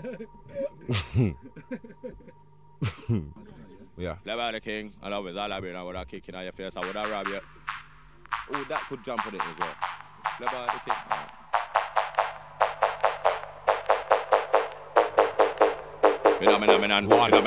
Yeah. Level the king, I love it. I love it. I would have kicked in your face. I would have robbed you. Oh, that could jump on it as well. Level the king. Phenomenon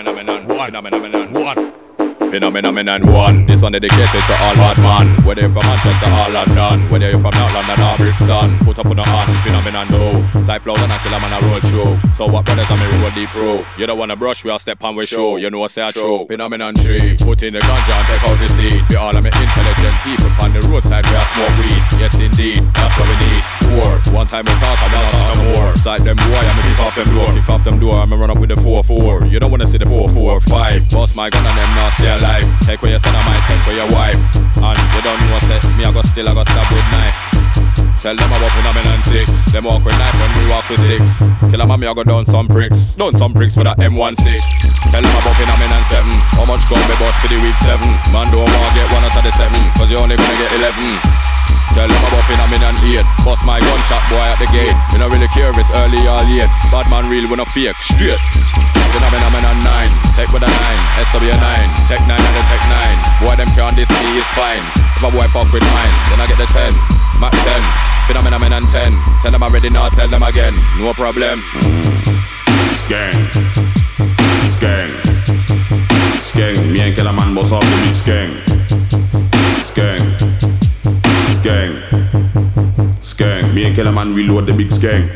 one. This one dedicated to all hard man. Whether you're from Manchester or London, whether you're from North London or Brixton, put up on the hand. Phenomenon 2. Cyflow and I kill 'em on a road show. So what brothers on me road deep pro. You don't wanna brush, we all step on we show. You know I say I true. Phenomenon 3. Put in the ganja and take out the seed. We all are intelligent people on the roadside. We are smoke weed. Yes indeed, that's what we need. 4. One time we talk, I'm not talking more. Side them boy, I'm kick off them door. Kick off them door, I'm run up with the 4-4. You don't wanna see the 4-4-5. Boss my gun and them not stay alive. Take where your son, I might take where your wife. And you don't know what's me, I got still, I got stab with knife. Tell them about phenomenon 6. Them walk with knife when we walk with sticks. Kill a mommy, I got down some bricks. Down some bricks with a M16. Tell them about phenomenon 7. How much gun me bought for the week 7? Man don't want to get 1 out of the 7, cause you only gonna get 11. Tell them about phenomenon 8. Bust my gunshot boy at the gate. Me not really care if it's early or late. Bad man real when I fake. Straight. Phenomenon 9. Tech with a 9. SW9. Tech 9 and the Tech 9. Boy them can't diss me, it's fine. If a boy fuck with mine, then I get the 10. Mac 10. Phenomenon 10. Tell them I'm ready now, tell them again. No problem. Skeng. Skeng. Skeng. Me and Kellerman boss off the big skeng. Skeng. Skeng. Skeng. Me and Kellerman reload the big skeng.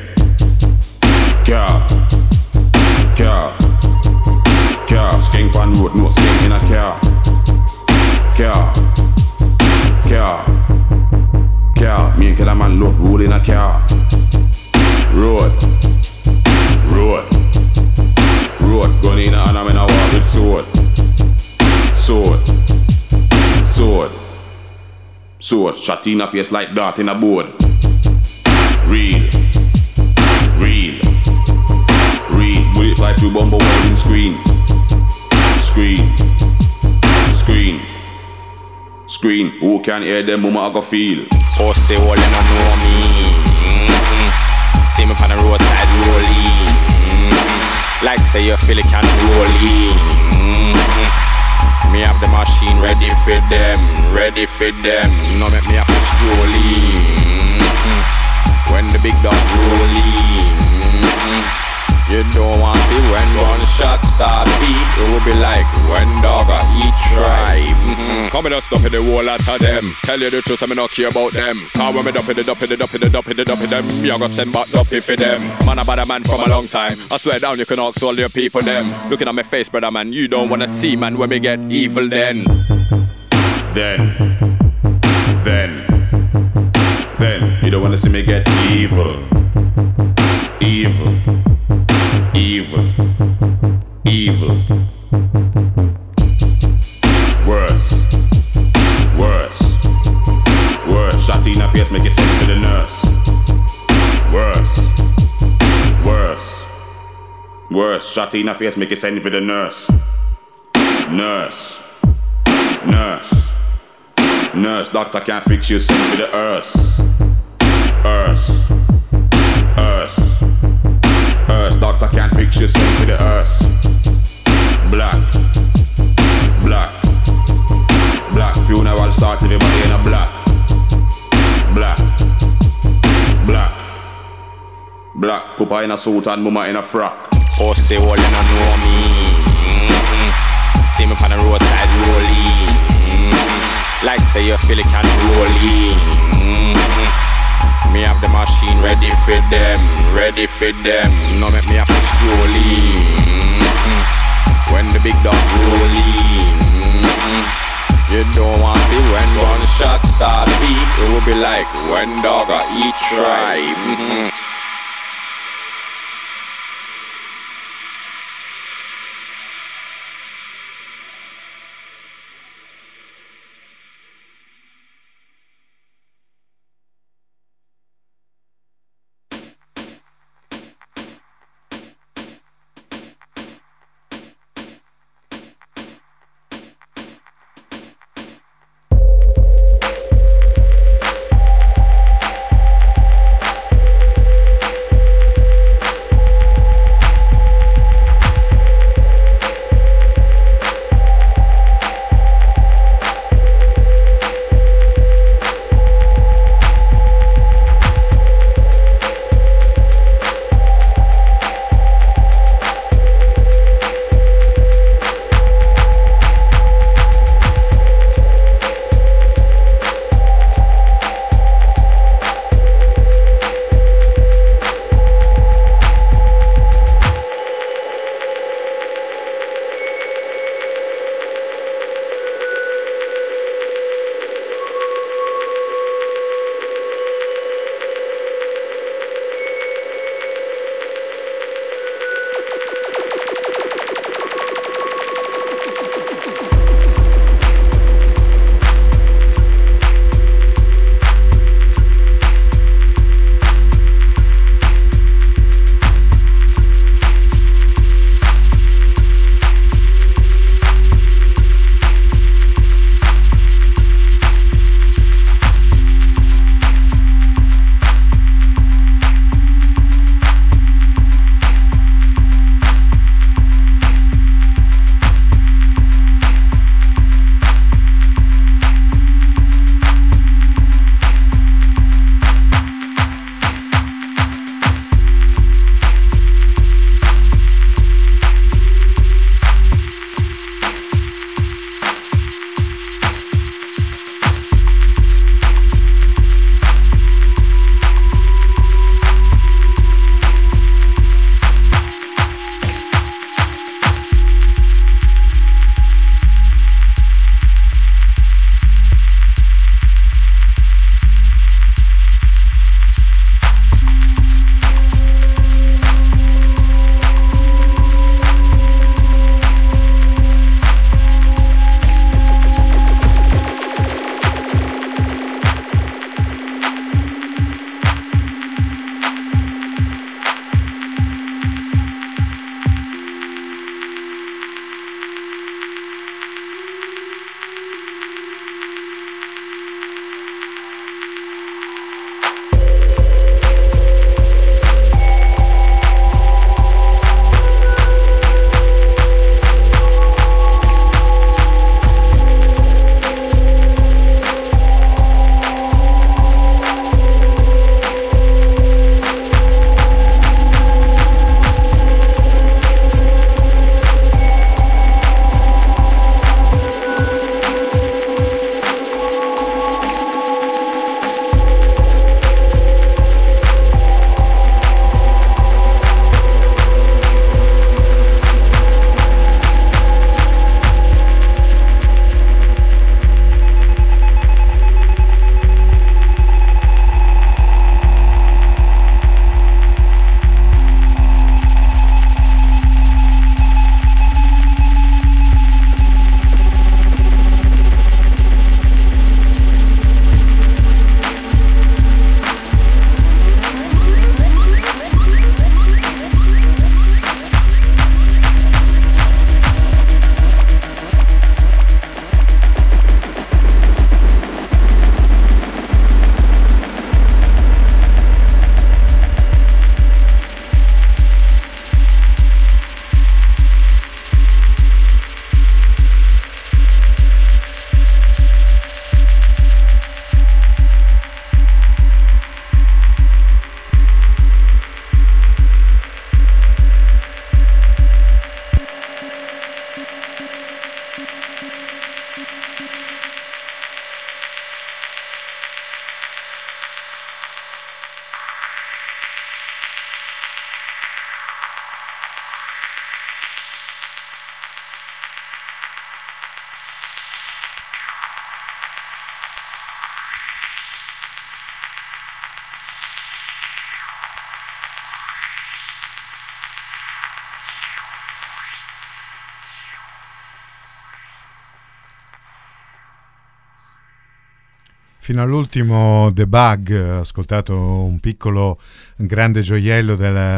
Car. Car. Car. Skeng pan road, no skeng in a car. Car. Car. Car. Me and Kellerman love roll in a car. Road. Road. Road. Gun in a hand, I'm in a walk with sword. Sword. Sword. Sword. Shot in a face like dart in a board. Real. Real. Real. Bullet fly through bumper welding screen. Screen. Screen. Screen. Who can hear them mama I go feel? Pussy all you don't know me. See me on the roadside rolling. Like say you feel it can roll in. Me have the machine ready for them. Ready for them. No make me have to stroll in. When the big dog rolling. You don't want to see when one shot start beat. It will be like when dog a eat tribe. Come and just stop in the whole lot of them. Tell you the truth, I me not care about them. Cause when me dump in the them, me a go send back dumpy for them. Man a bad man from a long time. I swear down you can ask all your people them. Looking at my face, brother man, you don't wanna see man when me get evil then. Then you don't wanna see me get evil. Evil. Evil. Evil. Worse. Worse. Worse. Shot in the face, make it send it to the nurse. Worse. Worse. Worse. Shot in the face, make it send it to the nurse. Nurse. Nurse. Nurse. Doctor can't fix you, send it to the earth. Earth. Earth. Earth, doctor can't fix you, send to the earth. Black. Black. Black. Funeral start with everybody in a black. Black. Black. Black. Papa in a suit and mama in a frock. Pussy all you don't know me. See me on the roadside rolling. Like say you feel it can roll in. Me have the machine ready for them. Ready for them. No make me have to stroll in. When the big dog rolling. You don't want to see when one shot start beat. It will be like when dog a eat tribe. Fino all'ultimo The Bug, ascoltato un piccolo grande gioiello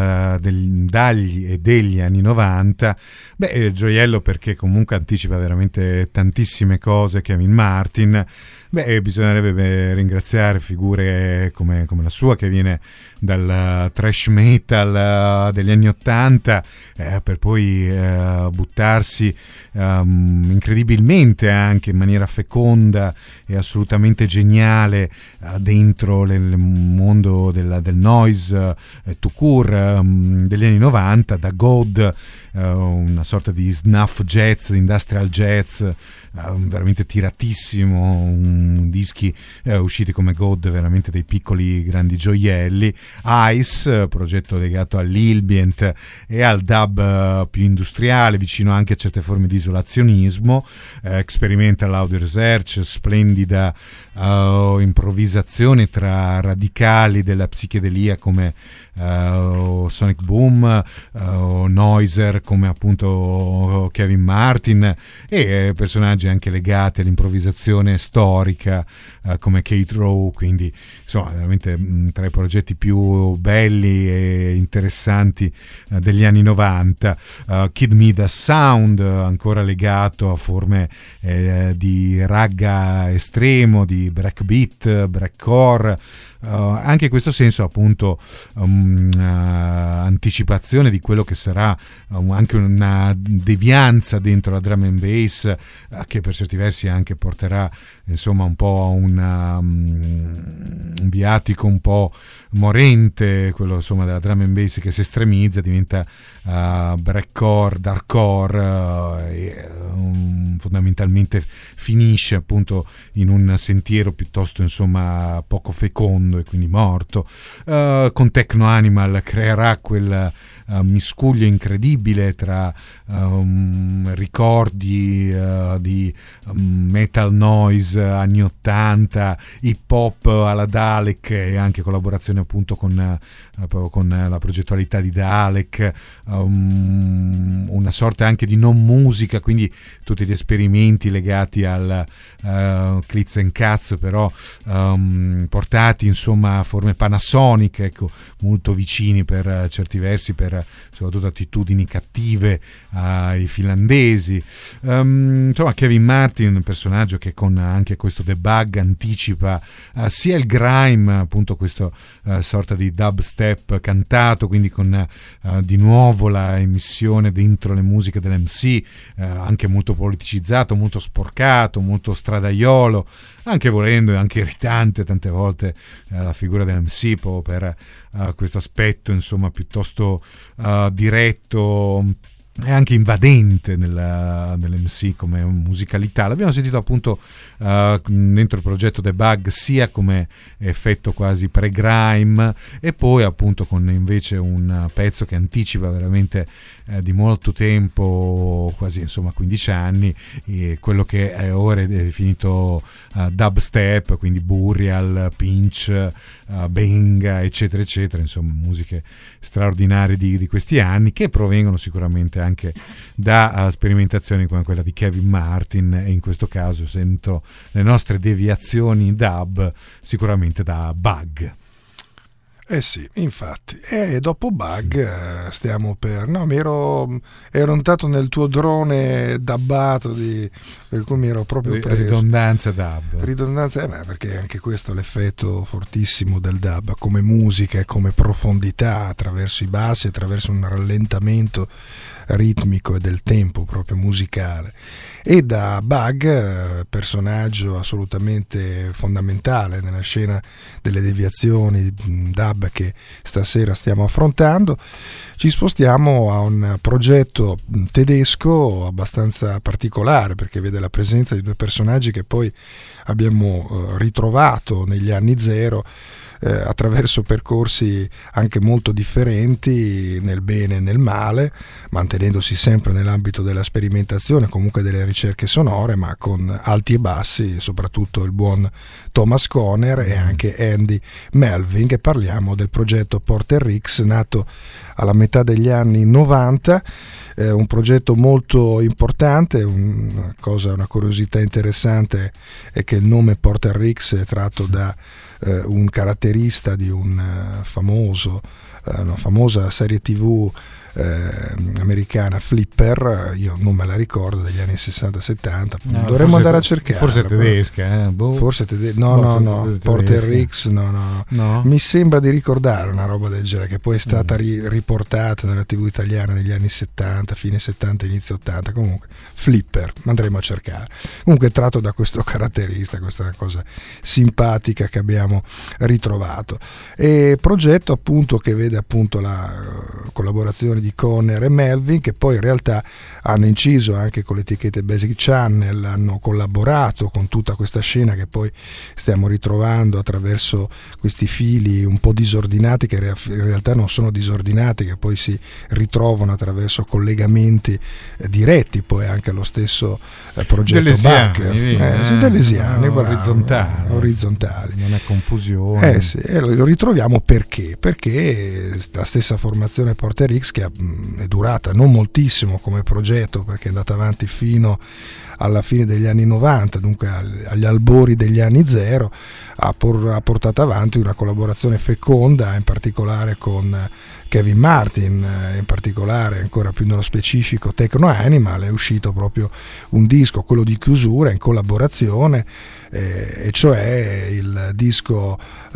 degli anni 90. Gioiello perché comunque anticipa veramente tantissime cose Kevin Martin. Bisognerebbe ringraziare figure come la sua, che viene dal thrash metal degli anni 80 per poi buttarsi incredibilmente, anche in maniera feconda e assolutamente geniale, dentro il mondo del noise tout court degli anni 90, da God, una sorta di snuff jazz, industrial jazz, veramente tiratissimo, dischi usciti come God, veramente dei piccoli grandi gioielli. Ice, progetto legato all'ambient e al dub più industriale, vicino anche a certe forme di isolazionismo. Experimental Audio Research, splendida improvvisazione tra radicali della psichedelia come Sonic Boom, Noiser come appunto Kevin Martin, e personaggi anche legati all'improvvisazione storica come Kate Rowe. Quindi insomma veramente tra i progetti più belli e interessanti degli anni 90. Kid Midas Sound, ancora legato a forme di ragga estremo, di breakbeat, breakcore, anche in questo senso appunto anticipazione di quello che sarà anche una devianza dentro la drum and bass, che per certi versi anche porterà insomma un po' a un viatico un po' morente, quello insomma della drum and bass, che si estremizza, diventa breakcore, darkcore, e fondamentalmente finisce appunto in un sentiero piuttosto insomma poco fecondo e quindi morto. Con Techno Animal creerà quel miscuglio incredibile tra ricordi di metal noise anni 80, hip hop alla Dalek, e anche collaborazione appunto con la progettualità di Dalek, una sorta anche di non musica, quindi tutti gli esperimenti legati al Klitz and Katz, però portati insomma a forme Panasonic, ecco, molto vicini per certi versi, per soprattutto attitudini cattive ai finlandesi. Insomma Kevin Martin, un personaggio che con anche questo The Bug anticipa sia il grime, appunto questo sorta di dubstep cantato, quindi con di nuovo la emissione dentro le musiche dell'MC, anche molto politicizzato, molto sporcato, molto stradaiolo, anche volendo, anche irritante tante volte la figura dell'MC per questo aspetto insomma piuttosto diretto e anche invadente nell'MC come musicalità. L'abbiamo sentito appunto dentro il progetto The Bug, sia come effetto quasi pre-grime, e poi appunto con invece un pezzo che anticipa veramente di molto tempo, quasi insomma 15 anni, quello che è ora è definito dubstep, quindi Burial, Pinch, Benga, eccetera eccetera, insomma musiche straordinarie di questi anni, che provengono sicuramente anche da sperimentazioni come quella di Kevin Martin, e in questo caso sento le nostre deviazioni dub sicuramente da Bug. Sì, infatti. E dopo Bug stiamo per... No, ero entrato nel tuo drone dubbato, per cui mi ero proprio preso. Ridondanza dub. Ridondanza, perché anche questo è l'effetto fortissimo del dub, come musica e come profondità, attraverso i bassi, attraverso un rallentamento ritmico e del tempo proprio musicale. E da Bug, personaggio assolutamente fondamentale nella scena delle deviazioni dub che stasera stiamo affrontando, ci spostiamo a un progetto tedesco abbastanza particolare, perché vede la presenza di due personaggi che poi abbiamo ritrovato negli anni zero, attraverso percorsi anche molto differenti nel bene e nel male, mantenendosi sempre nell'ambito della sperimentazione, comunque delle ricerche sonore, ma con alti e bassi, soprattutto il buon Thomas Conner e anche Andy Melvin, che parliamo del progetto Porter Ricks, nato alla metà degli anni 90, un progetto molto importante. Una curiosità interessante è che il nome Porter Ricks è tratto da un caratterista di una famosa serie TV americana, Flipper, io non me la ricordo, degli anni 60-70, dovremmo andare a cercare. Forse tedesca, forse no, Porter Ricks no, mi sembra di ricordare una roba del genere, che poi è stata riportata nella TV italiana negli anni 70, fine 70, inizio 80. Comunque Flipper, andremo a cercare. Comunque è tratto da questo caratterista, questa è una cosa simpatica che abbiamo ritrovato. E progetto appunto che vede appunto la collaborazione di Conner e Melvin, che poi in realtà hanno inciso anche con le etichette Basic Channel, hanno collaborato con tutta questa scena che poi stiamo ritrovando attraverso questi fili un po' disordinati, che in realtà non sono disordinati, che poi si ritrovano attraverso collegamenti diretti poi anche allo stesso progetto dell'esiani, orizzontali, non è confusione. Lo ritroviamo perché la stessa formazione Porter Ricks, che è durata non moltissimo come progetto, perché è andata avanti fino alla fine degli anni 90, dunque agli albori degli anni 0, ha portato avanti una collaborazione feconda, in particolare con Kevin Martin, in particolare ancora più nello specifico Techno Animal. È uscito proprio un disco, quello di chiusura, in collaborazione, e cioè il disco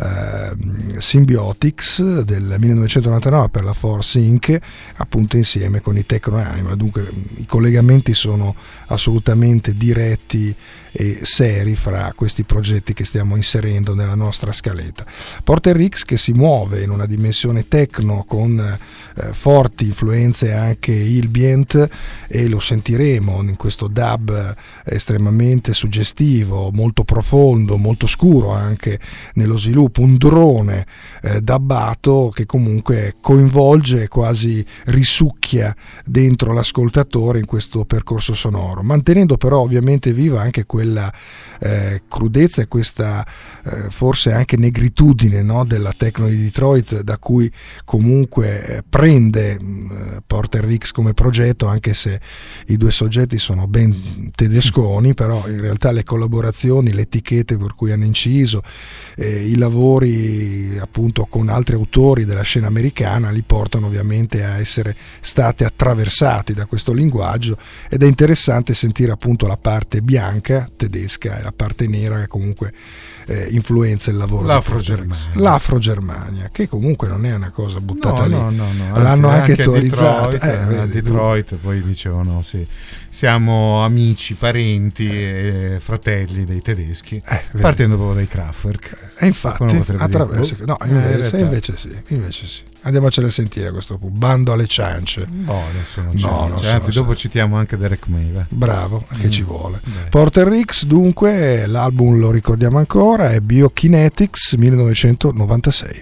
Symbiotics del 1999 per la Force Inc., appunto insieme con i Techno Animal. Dunque i collegamenti sono assolutamente diretti e seri fra questi progetti che stiamo inserendo nella nostra scaletta. Porter Ricks, che si muove in una dimensione techno con forti influenze anche ambient, e lo sentiremo in questo dub estremamente suggestivo, molto profondo, molto scuro anche nello sviluppo, un drone dubbato che comunque coinvolge, quasi risucchia dentro l'ascoltatore in questo percorso sonoro, mantenendo però ovviamente viva anche quella crudezza e questa forse anche negritudine, no, della techno di Detroit, da cui comunque prende Porter Ricks come progetto, anche se i due soggetti sono ben tedesconi, però in realtà le collaborazioni, le etichette per cui hanno inciso, i lavori appunto con altri autori della scena americana li portano ovviamente a essere stati attraversati da questo linguaggio, ed è interessante sentire appunto la parte bianca tedesca e la parte nera che comunque influenza il lavoro. L'Afro-Germania, che comunque non è una cosa buttata lì. No. L'hanno anche teorizzata. A Detroit poi dicevano sì, siamo amici, parenti e fratelli dei tedeschi, partendo proprio dai Kraftwerk. E infatti attraverso invece sì. Andiamocene a sentire a questo punto. Bando alle ciance. Adesso non c'è. Anzi, dopo citiamo anche Derek May. Bravo, che ci vuole. Porter Ricks, dunque, l'album lo ricordiamo ancora, è Biokinetics 1996.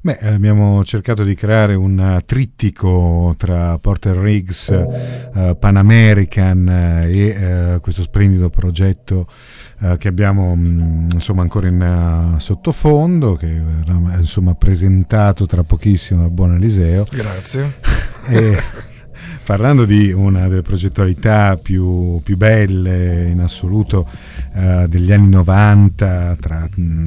Abbiamo cercato di creare un trittico tra Porter Riggs, Pan American e questo splendido progetto che abbiamo ancora in sottofondo, che verrà presentato tra pochissimo dal buon Eliseo. Grazie. Parlando di una delle progettualità più belle in assoluto degli anni 90, tra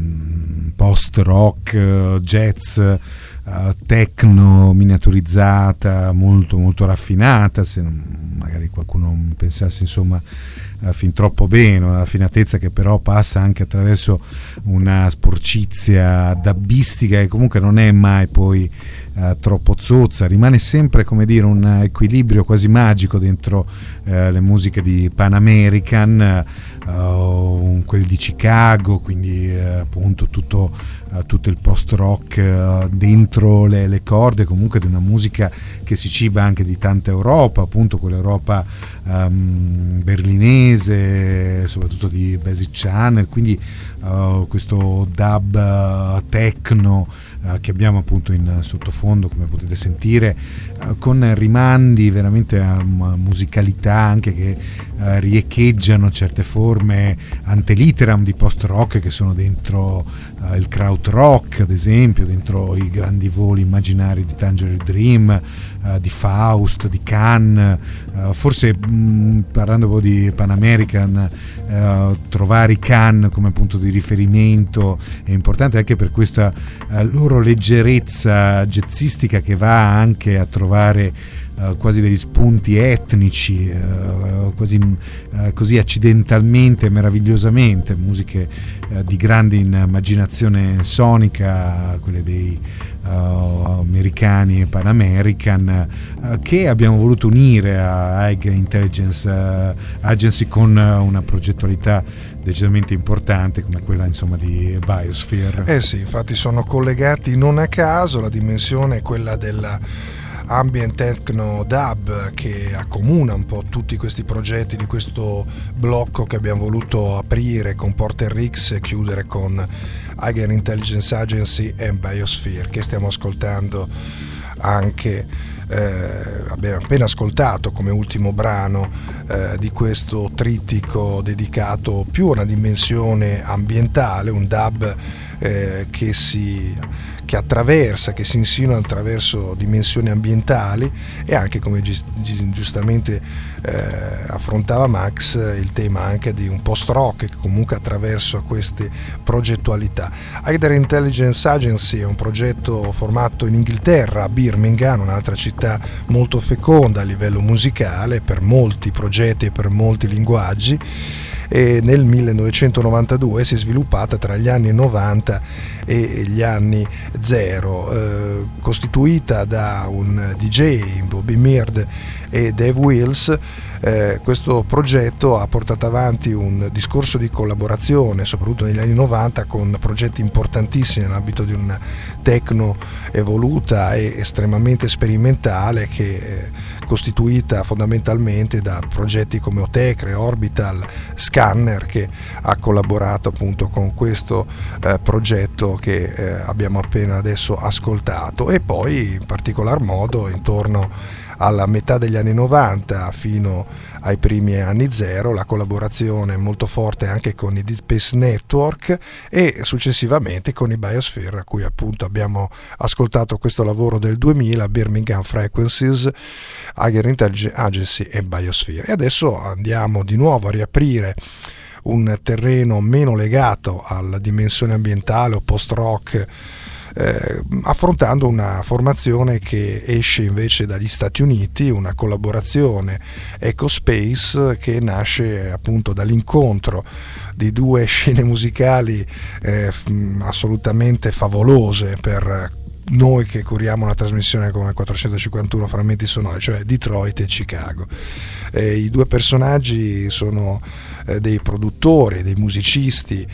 post-rock, jazz, techno miniaturizzata, molto, molto raffinata, se magari qualcuno pensasse fin troppo bene, una raffinatezza che però passa anche attraverso una sporcizia dabbistica che comunque non è mai poi troppo zozza, rimane sempre, come dire, un equilibrio quasi magico dentro le musiche di Pan American, quelli di Chicago, quindi appunto tutto il post rock dentro le corde comunque di una musica che si ciba anche di tanta Europa, appunto quell'Europa berlinese, soprattutto di Basic Channel, quindi questo dub techno che abbiamo appunto in sottofondo, come potete sentire, con rimandi veramente a musicalità anche che riecheggiano certe forme antelitteram di post rock che sono dentro il krautrock, ad esempio, dentro i grandi voli immaginari di Tangerine Dream, di Faust, di Can. Forse parlando un po' di Pan American, trovare i Can come punto di riferimento è importante anche per questa loro leggerezza jazzistica che va anche a trovare quasi degli spunti etnici, così accidentalmente, meravigliosamente, musiche di grande immaginazione sonica, quelle dei americani e Pan American, che abbiamo voluto unire a High Intelligence Agency con una progettualità decisamente importante come quella di Biosphere. Sì, infatti sono collegati non a caso, la dimensione è quella della ambient techno dub che accomuna un po' tutti questi progetti di questo blocco che abbiamo voluto aprire con Porter Riggs e chiudere con Higher Intelligence Agency e Biosphere, che stiamo ascoltando anche abbiamo appena ascoltato come ultimo brano di questo trittico dedicato più a una dimensione ambientale, un dub che si insinua attraverso dimensioni ambientali e anche, come giustamente affrontava Max, il tema anche di un post rock che comunque attraverso queste progettualità. Higher Intelligence Agency è un progetto formato in Inghilterra, a Birmingham, un'altra città molto feconda a livello musicale per molti progetti e per molti linguaggi, e nel 1992 si è sviluppata tra gli anni 90 e gli anni 0, costituita da un DJ, Bobby Meard e Dave Wills. Questo progetto ha portato avanti un discorso di collaborazione soprattutto negli anni 90 con progetti importantissimi nell'ambito di una techno evoluta e estremamente sperimentale, che è costituita fondamentalmente da progetti come Otecre, Orbital, Scanner, che ha collaborato appunto con questo progetto che abbiamo appena adesso ascoltato, e poi in particolar modo intorno alla metà degli anni 90 fino ai primi anni 0 la collaborazione molto forte anche con i Deep Space Network e successivamente con i Biosphere, a cui appunto abbiamo ascoltato questo lavoro del 2000, Birmingham Frequencies, Higher Intelligence Agency e Biosphere. E adesso andiamo di nuovo a riaprire un terreno meno legato alla dimensione ambientale o post-rock, affrontando una formazione che esce invece dagli Stati Uniti, una collaborazione Ecospace che nasce appunto dall'incontro di due scene musicali assolutamente favolose per noi che curiamo una trasmissione come 451 frammenti sonori, cioè Detroit e Chicago. I due personaggi sono dei produttori, dei musicisti,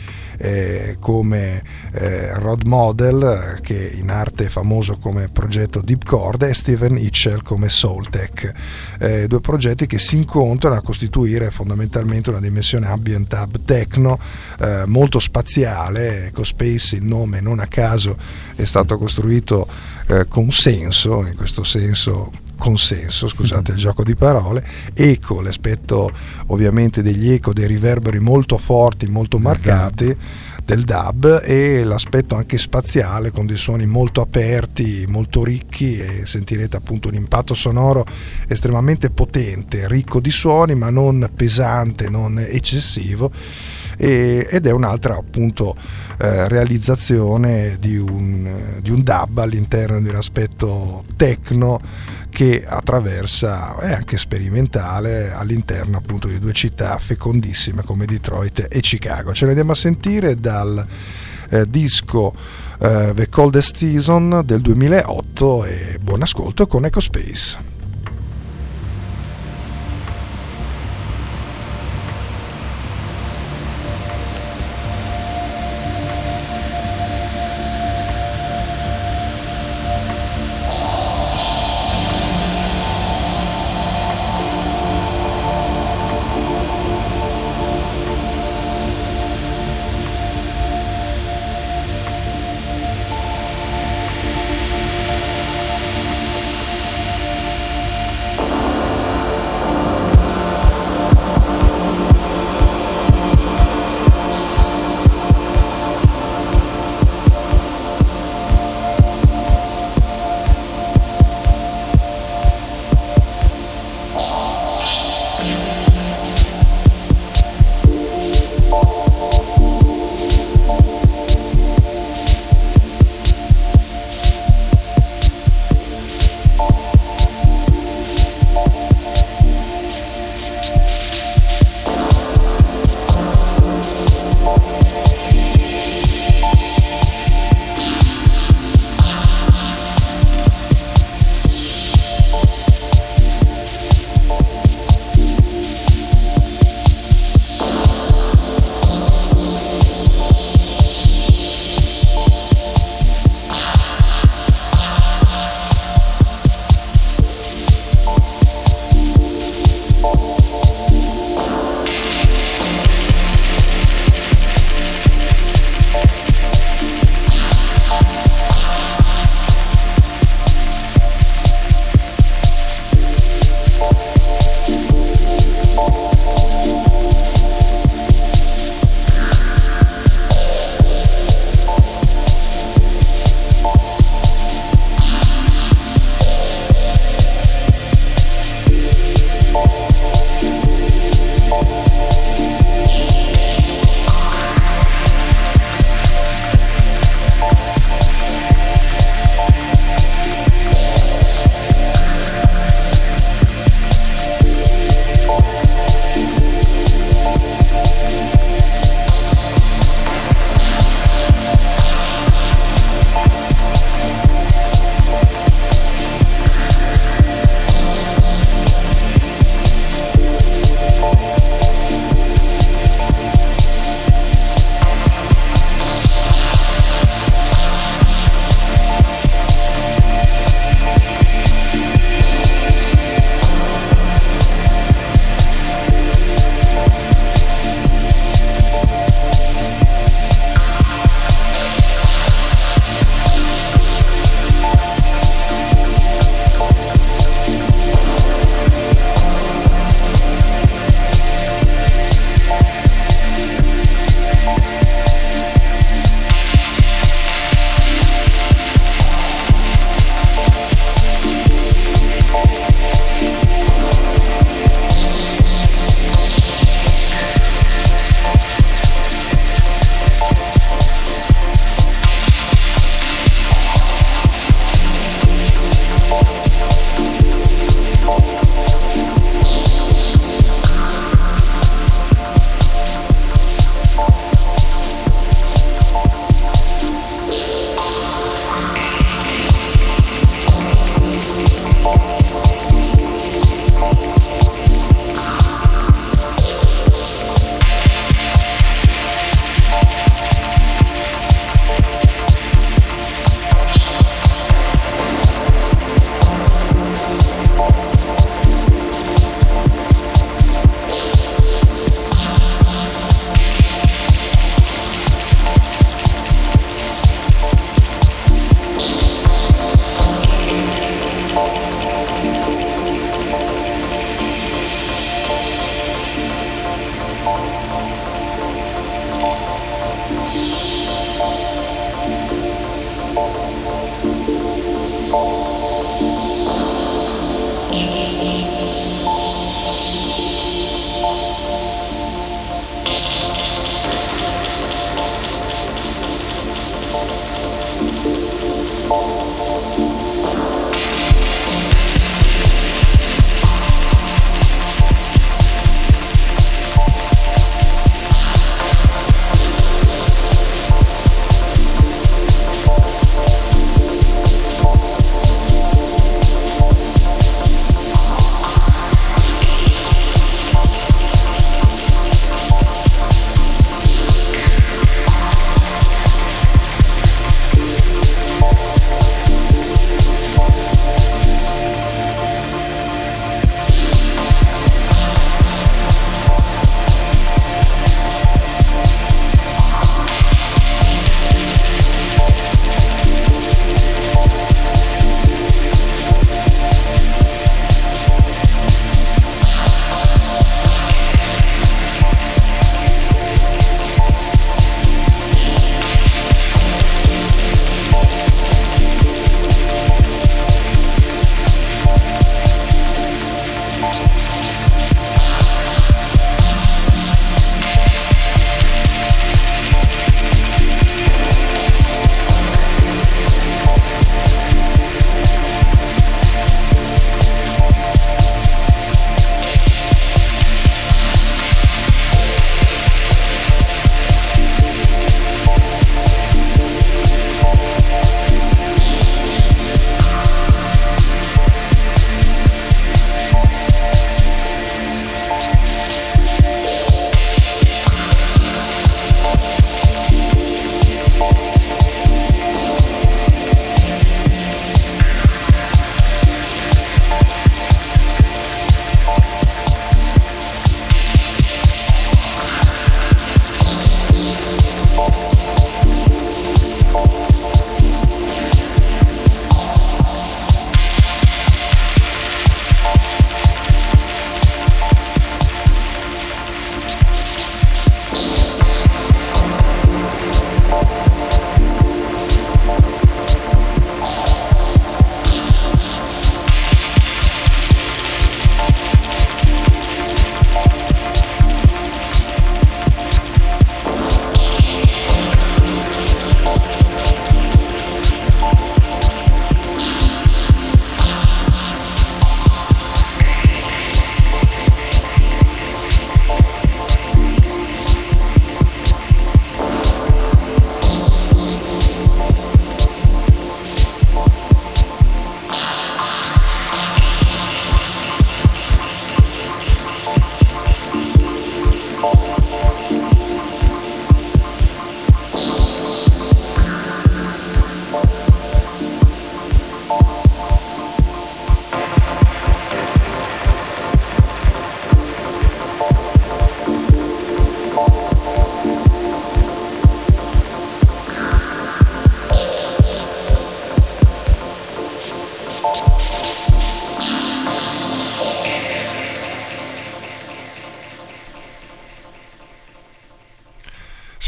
come Rod Model, che in arte è famoso come progetto Deep Chord, e Steven Hitchell come Soultech, due progetti che si incontrano a costituire fondamentalmente una dimensione ambient dub techno molto spaziale. Ecospace, il nome non a caso è stato costruito costruito con senso, in questo senso consenso, scusate il gioco di parole, eco, l'aspetto ovviamente degli eco, dei riverberi molto forti, molto marcati del dub, e l'aspetto anche spaziale con dei suoni molto aperti, molto ricchi, e sentirete appunto un impatto sonoro estremamente potente, ricco di suoni ma non pesante, non eccessivo, ed è un'altra appunto realizzazione di un dub all'interno di un aspetto techno che attraversa, è anche sperimentale, all'interno appunto di due città fecondissime come Detroit e Chicago. Ce ne andiamo a sentire dal disco The Coldest Season del 2008, e buon ascolto con Ecospace.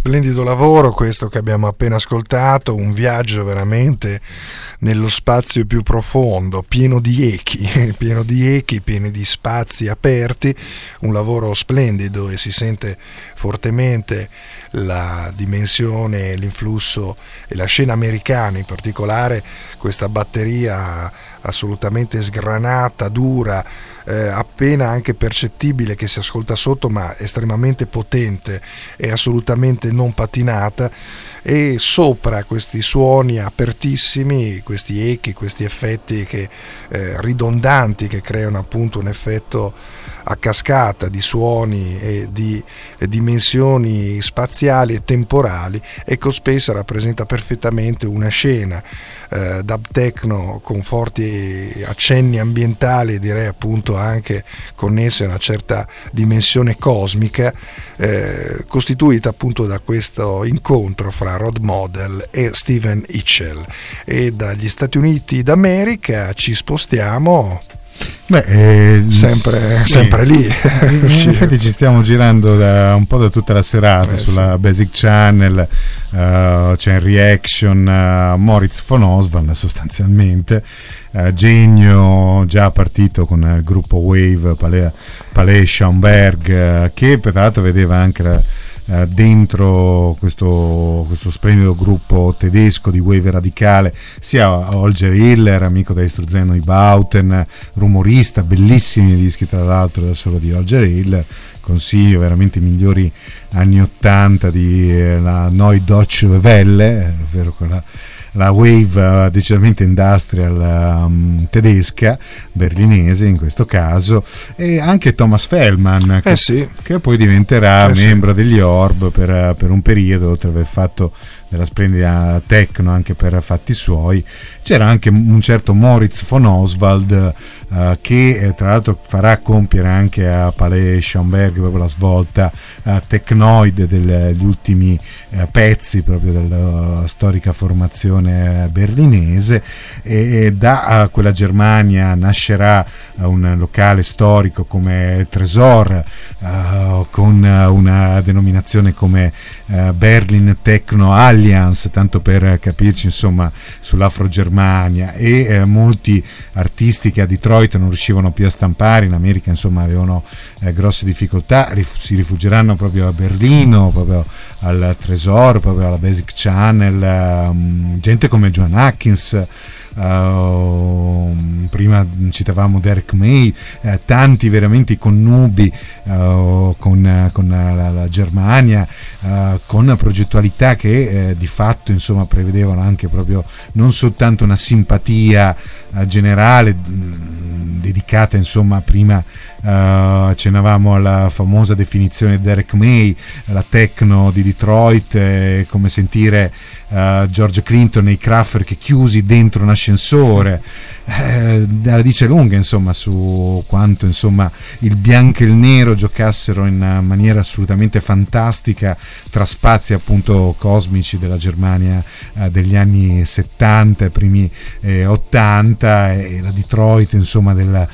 splendido lavoro questo che abbiamo appena ascoltato, un viaggio veramente nello spazio più profondo, pieno di echi, pieno di spazi aperti, un lavoro splendido, e si sente fortemente la dimensione, l'influsso e la scena americana, in particolare questa batteria assolutamente sgranata, dura, appena anche percettibile, che si ascolta sotto, ma estremamente potente e assolutamente non patinata, e sopra questi suoni apertissimi, questi echi, questi effetti che ridondanti, che creano appunto un effetto a cascata di suoni e di dimensioni spaziali e temporali. Echo Space rappresenta perfettamente una scena dub techno con forti accenni ambientali, direi appunto anche connesse a una certa dimensione cosmica, costituita appunto da questo incontro fra Rod Model e Steven Hitchell. E dagli Stati Uniti d'America ci spostiamo sempre lì. In effetti ci stiamo girando un po' da tutta la serata sulla sì. Basic Channel, c'è in reaction Moritz von Oswald sostanzialmente, genio già partito con il gruppo Wave, Palais Schaumburg, che peraltro vedeva anche dentro questo splendido gruppo tedesco di wave radicale sia Holger Hiller, amico da Estruzeno i Bauten, rumorista, bellissimi dischi tra l'altro da solo di Holger Hiller, consiglio veramente i migliori anni 80 di la Neue Deutsche Welle, ovvero quella la wave decisamente industrial tedesca, berlinese in questo caso, e anche Thomas Feldman che poi diventerà membro degli Orb per un periodo, oltre ad aver fatto della splendida techno anche per fatti suoi. C'era anche un certo Moritz von Oswald che tra l'altro farà compiere anche a Palais Schaumburg proprio la svolta technoid degli ultimi pezzi proprio della storica formazione berlinese, e da quella Germania nascerà un locale storico come Tresor, con una denominazione come Berlin Techno Alliance, tanto per capirci insomma sull'Afro-Germania, e molti artisti che a Detroit non riuscivano più a stampare, in America insomma avevano grosse difficoltà, si rifugieranno proprio a Berlino, proprio al Tresor, proprio alla Basic Channel, gente come Joan Atkins, prima citavamo Derek May, tanti veramente connubi con la Germania, con progettualità che di fatto insomma prevedevano anche proprio non soltanto una simpatia generale dedicata insomma, prima accennavamo alla famosa definizione di Derek May, la techno di Detroit, come sentire George Clinton e i Kraftwerk chiusi dentro un ascensore, la dice lunga insomma su quanto insomma il bianco e il nero giocassero in maniera assolutamente fantastica tra spazi appunto cosmici della Germania degli anni 70 e primi 80, e la Detroit insomma del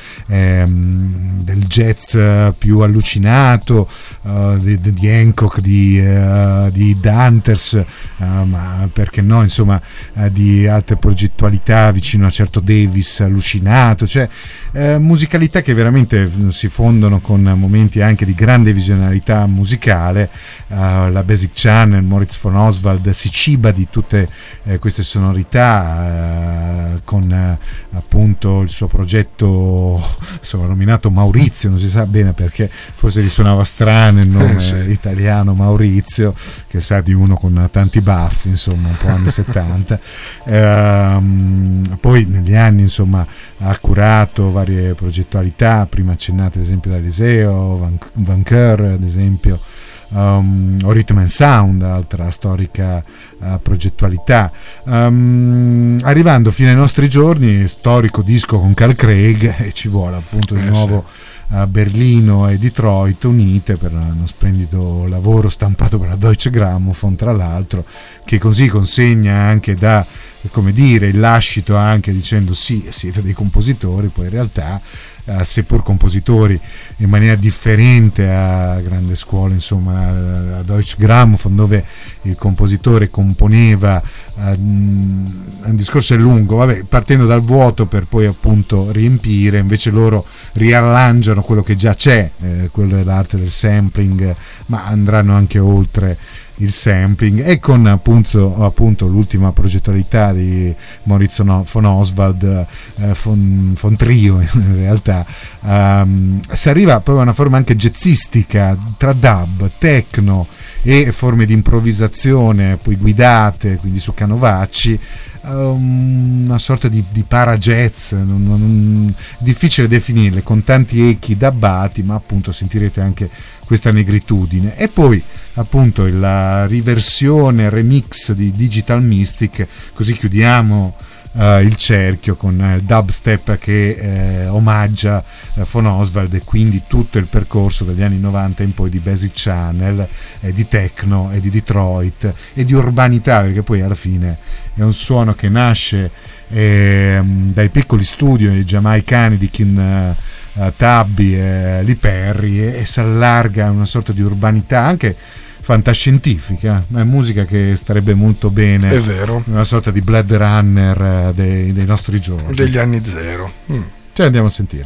jazz più allucinato, di Hancock, di Danters, ma perché no insomma di altre progettualità vicino a certo Davis allucinato, cioè musicalità che veramente si fondono con momenti anche di grande visionarietà musicale. La Basic Channel, Moritz von Oswald si ciba di tutte queste sonorità, con appunto il suo progetto nominato Maurizio, non si sa bene perché, forse gli suonava strano il nome italiano Maurizio, che sa di uno con tanti baffi insomma, un po' anni 70. Poi negli anni insomma ha curato varie progettualità, prima accennate ad esempio da Eliseo, Van Keur ad esempio, o Rhythm and Sound, altra storica progettualità, arrivando fino ai nostri giorni, storico disco con Carl Craig, e ci vuole appunto di nuovo Berlino e Detroit unite per uno splendido lavoro stampato per la Deutsche Grammophon, tra l'altro, che così consegna anche come dire il lascito, anche dicendo sì, siete dei compositori, poi in realtà seppur compositori in maniera differente, a grande scuola, insomma, a Deutsche Grammophon, dove il compositore componeva. Un discorso è lungo, vabbè, partendo dal vuoto per poi appunto riempire, invece loro riarrangiano quello che già c'è, quello è l'arte del sampling, ma andranno anche oltre il sampling, e con appunto l'ultima progettualità di Moritz von Oswald, von Trio in realtà, si arriva proprio a una forma anche jazzistica tra dub, techno e forme di improvvisazione poi guidate, quindi su canovacci, una sorta di para jazz, difficile definirle, con tanti echi dabbati, ma appunto sentirete anche questa negritudine. E poi appunto la riversione, remix di Digital Mystic, così chiudiamo il cerchio con il dubstep che omaggia von Oswald, e quindi tutto il percorso dagli anni 90 in poi di Basic Channel, di techno e di Detroit e di urbanità, perché poi alla fine è un suono che nasce dai piccoli studio giamaicani di Ken Tubby e Lee Perry, e si allarga a una sorta di urbanità anche fantascientifica, è musica che starebbe molto bene, è vero, una sorta di Blade Runner dei nostri giorni, degli anni zero. Ce l'andiamo a sentire.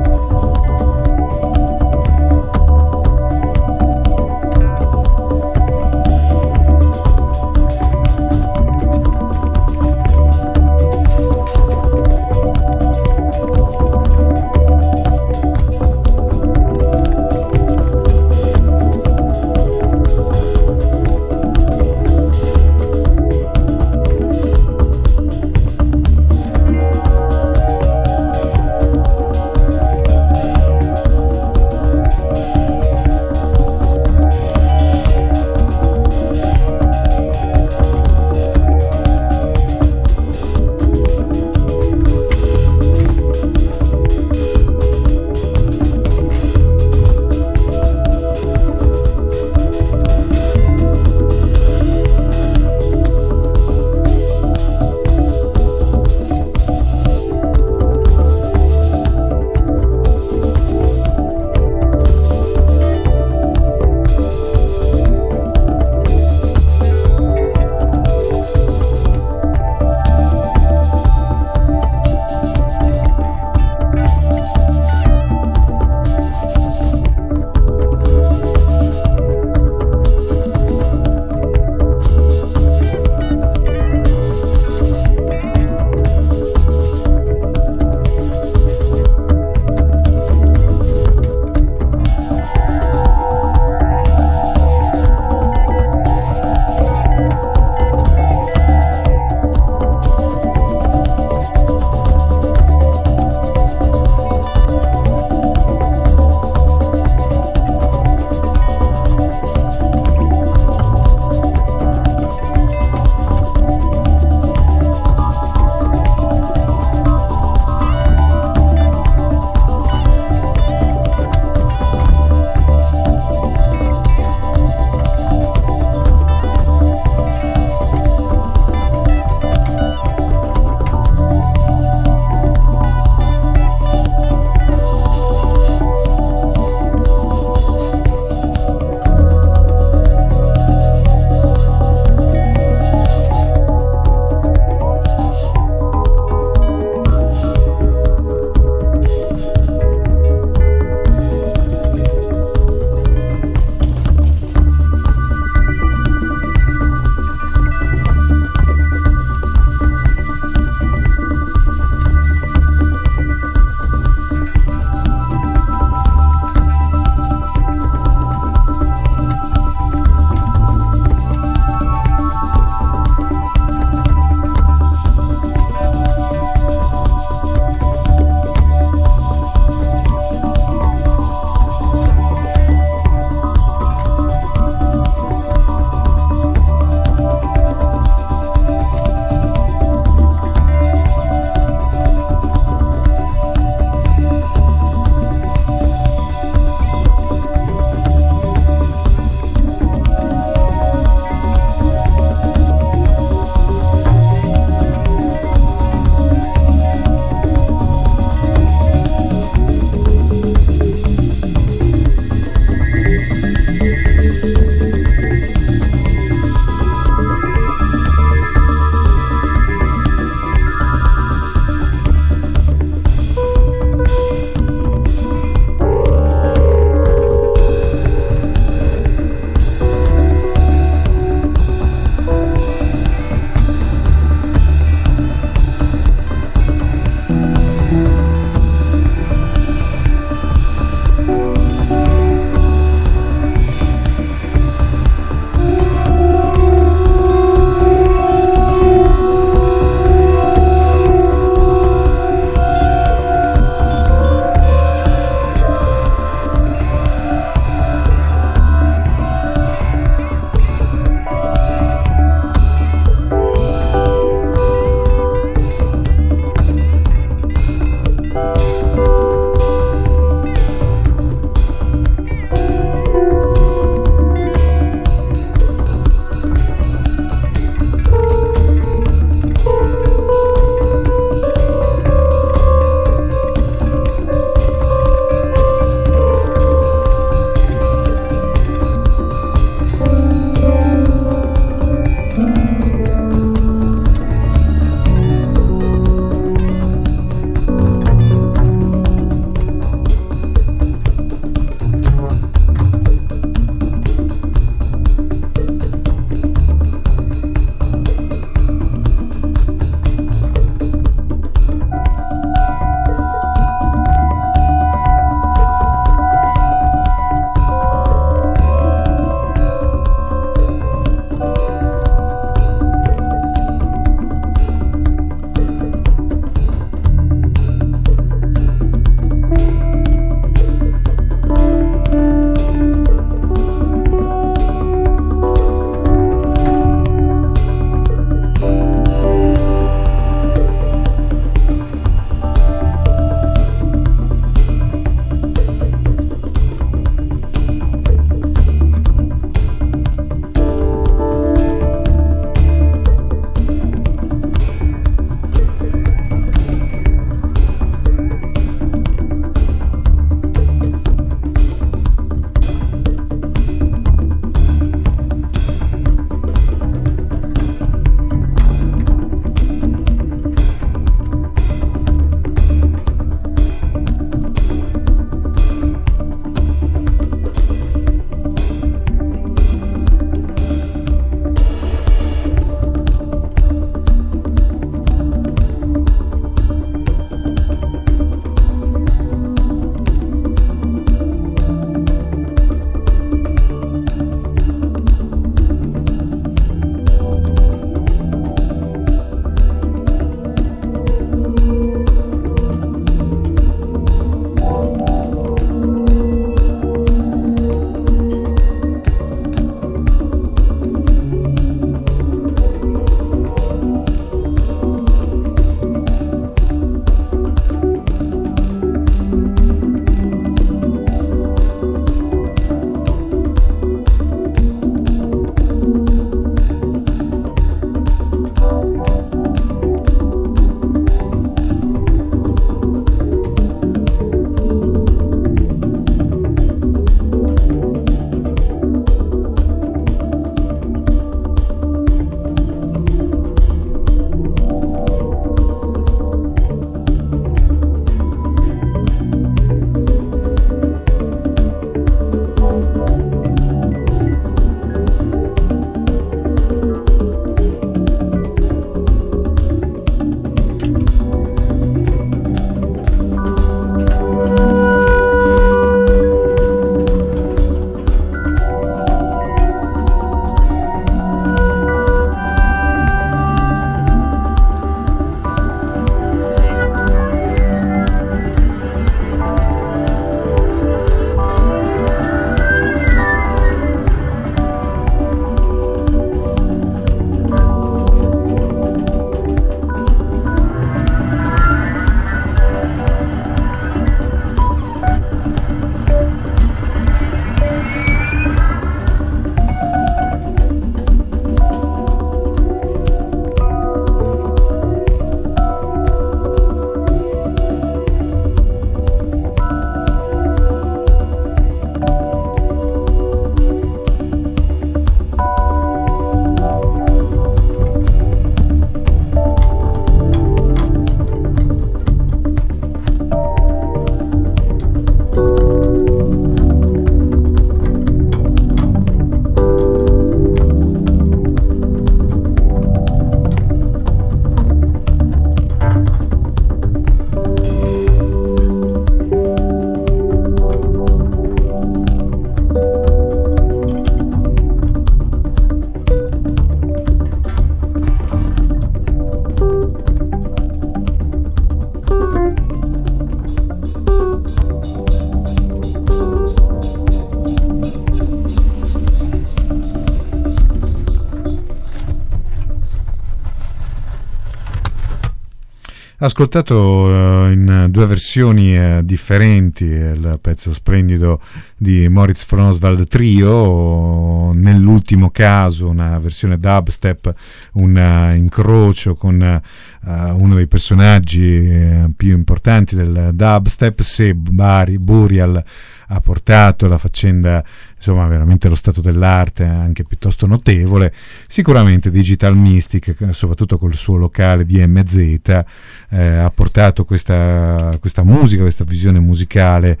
ascoltato in due versioni differenti il pezzo splendido di Moritz von Oswald Trio, nell'ultimo caso una versione dubstep, un incrocio con uno dei personaggi più importanti del dubstep. Se Burial ha portato la faccenda, insomma, veramente allo stato dell'arte anche piuttosto notevole, sicuramente Digital Mystic, soprattutto col suo locale DMZ, ha portato questa musica, questa visione musicale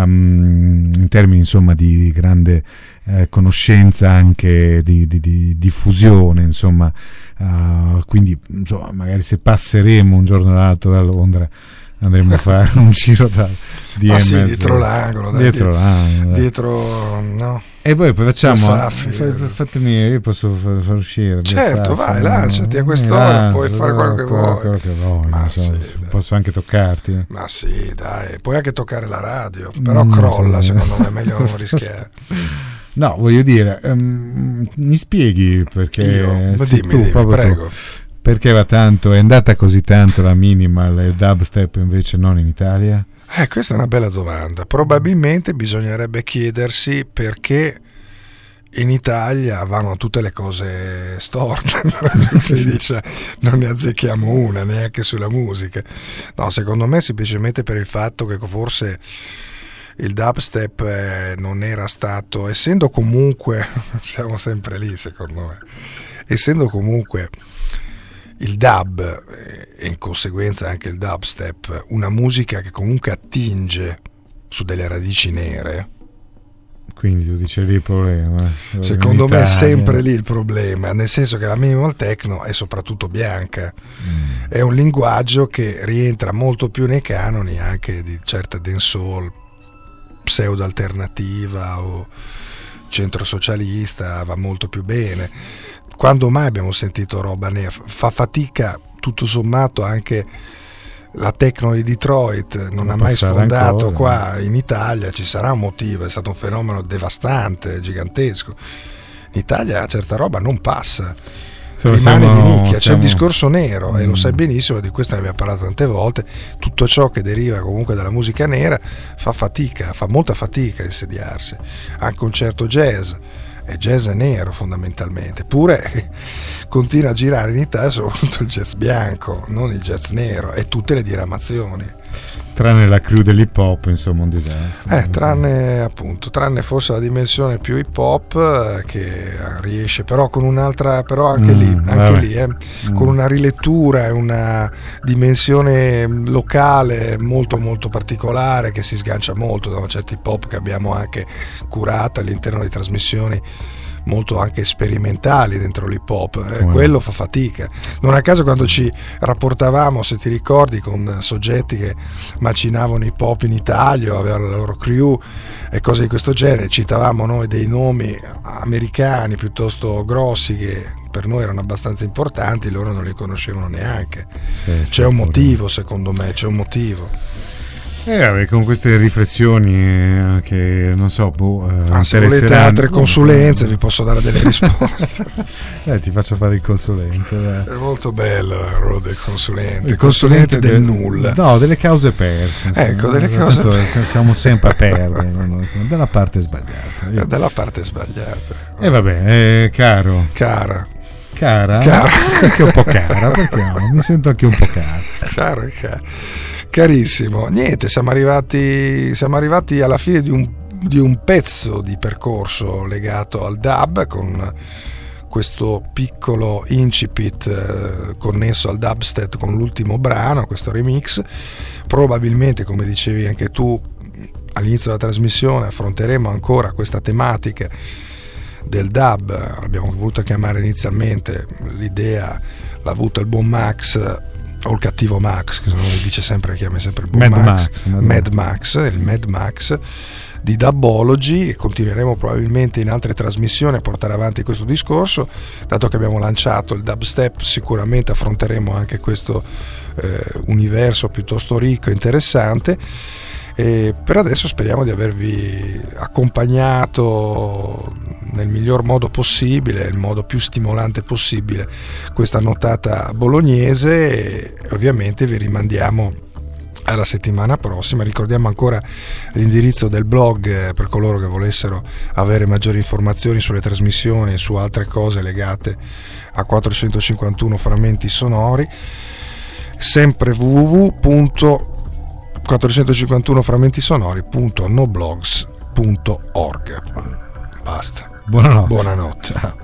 in termini, insomma, di grande conoscenza, anche di diffusione, insomma, quindi, insomma, magari se passeremo un giorno o l'altro da Londra andremo a fare un giro di sì, dietro l'angolo, dietro, no. E poi facciamo, fatemi, io posso far uscire, certo, vai, lanciati a quest'ora, puoi fare quello che vuoi, ma sì, posso anche toccarti, ma sì, dai, puoi anche toccare la radio, però crolla, secondo me è meglio non rischiare. No, voglio dire, mi spieghi perché dimmi, prego. Perché è andata così tanto la minimal e il dubstep invece non in Italia? Questa è una bella domanda. Probabilmente bisognerebbe chiedersi perché in Italia vanno tutte le cose storte. Dice, non ne azzecchiamo una neanche sulla musica. No, secondo me semplicemente per il fatto che forse il dubstep non era stato, essendo comunque, siamo sempre lì secondo me, essendo comunque il dub e in conseguenza anche il dubstep una musica che comunque attinge su delle radici nere, quindi tu dici lì il problema, secondo me è sempre lì il problema, nel senso che la minimal techno è soprattutto bianca, è un linguaggio che rientra molto più nei canoni anche di certa dancehall pseudo alternativa o centro socialista, va molto più bene. Quando mai abbiamo sentito roba nera? Fa fatica tutto sommato anche la techno di Detroit, non ha mai sfondato ancora. Qua in Italia ci sarà un motivo, è stato un fenomeno devastante, gigantesco. In Italia certa roba non passa, rimane di nicchia, c'è il discorso nero e lo sai benissimo, di questo ne abbiamo parlato tante volte. Tutto ciò che deriva comunque dalla musica nera fa molta fatica a insediarsi, anche un certo jazz. E jazz è nero fondamentalmente, pure continua a girare in Italia soprattutto il jazz bianco, non il jazz nero, e tutte le diramazioni, tranne la crew dell'hip hop, insomma un disastro, tranne forse la dimensione più hip hop che riesce però con un'altra, però anche lì con una rilettura e una dimensione locale molto molto particolare che si sgancia molto da un certo hip hop che abbiamo anche curato all'interno di trasmissioni molto anche sperimentali dentro l'hip hop, quello fa fatica. Non a caso quando ci rapportavamo, se ti ricordi, con soggetti che macinavano hip hop in Italia, avevano la loro crew e cose di questo genere, citavamo noi dei nomi americani piuttosto grossi che per noi erano abbastanza importanti, loro non li conoscevano neanche. C'è un motivo, secondo me, c'è un motivo. Con queste riflessioni che non so, se volete altre consulenze vi posso dare delle risposte. Ti faccio fare il consulente. È molto bello il ruolo del consulente, il consulente del nulla. No, delle cause perse. Delle cause perse. Siamo sempre a perdere dalla parte sbagliata. Dalla parte sbagliata. E vabbè, cara. Anche un po' cara, perché no? Mi sento anche un po' caro. Carissimo, niente, siamo arrivati alla fine di un pezzo di percorso legato al dub, con questo piccolo incipit connesso al dubstep con l'ultimo brano, questo remix. Probabilmente, come dicevi anche tu all'inizio della trasmissione, affronteremo ancora questa tematica del dub. Abbiamo voluto chiamare inizialmente, l'idea l'ha avuta il buon Max o il cattivo Max, che non dice sempre, chiama sempre il buon Mad Max di Dubology, e continueremo probabilmente in altre trasmissioni a portare avanti questo discorso. Dato che abbiamo lanciato il dubstep, sicuramente affronteremo anche questo universo piuttosto ricco e interessante. E per adesso speriamo di avervi accompagnato nel miglior modo possibile, il modo più stimolante possibile, questa nottata bolognese, e ovviamente vi rimandiamo alla settimana prossima. Ricordiamo ancora l'indirizzo del blog per coloro che volessero avere maggiori informazioni sulle trasmissioni e su altre cose legate a 451 frammenti sonori, sempre www.451frammentisonori.noblogs.org. Basta. Buonanotte. Buonanotte.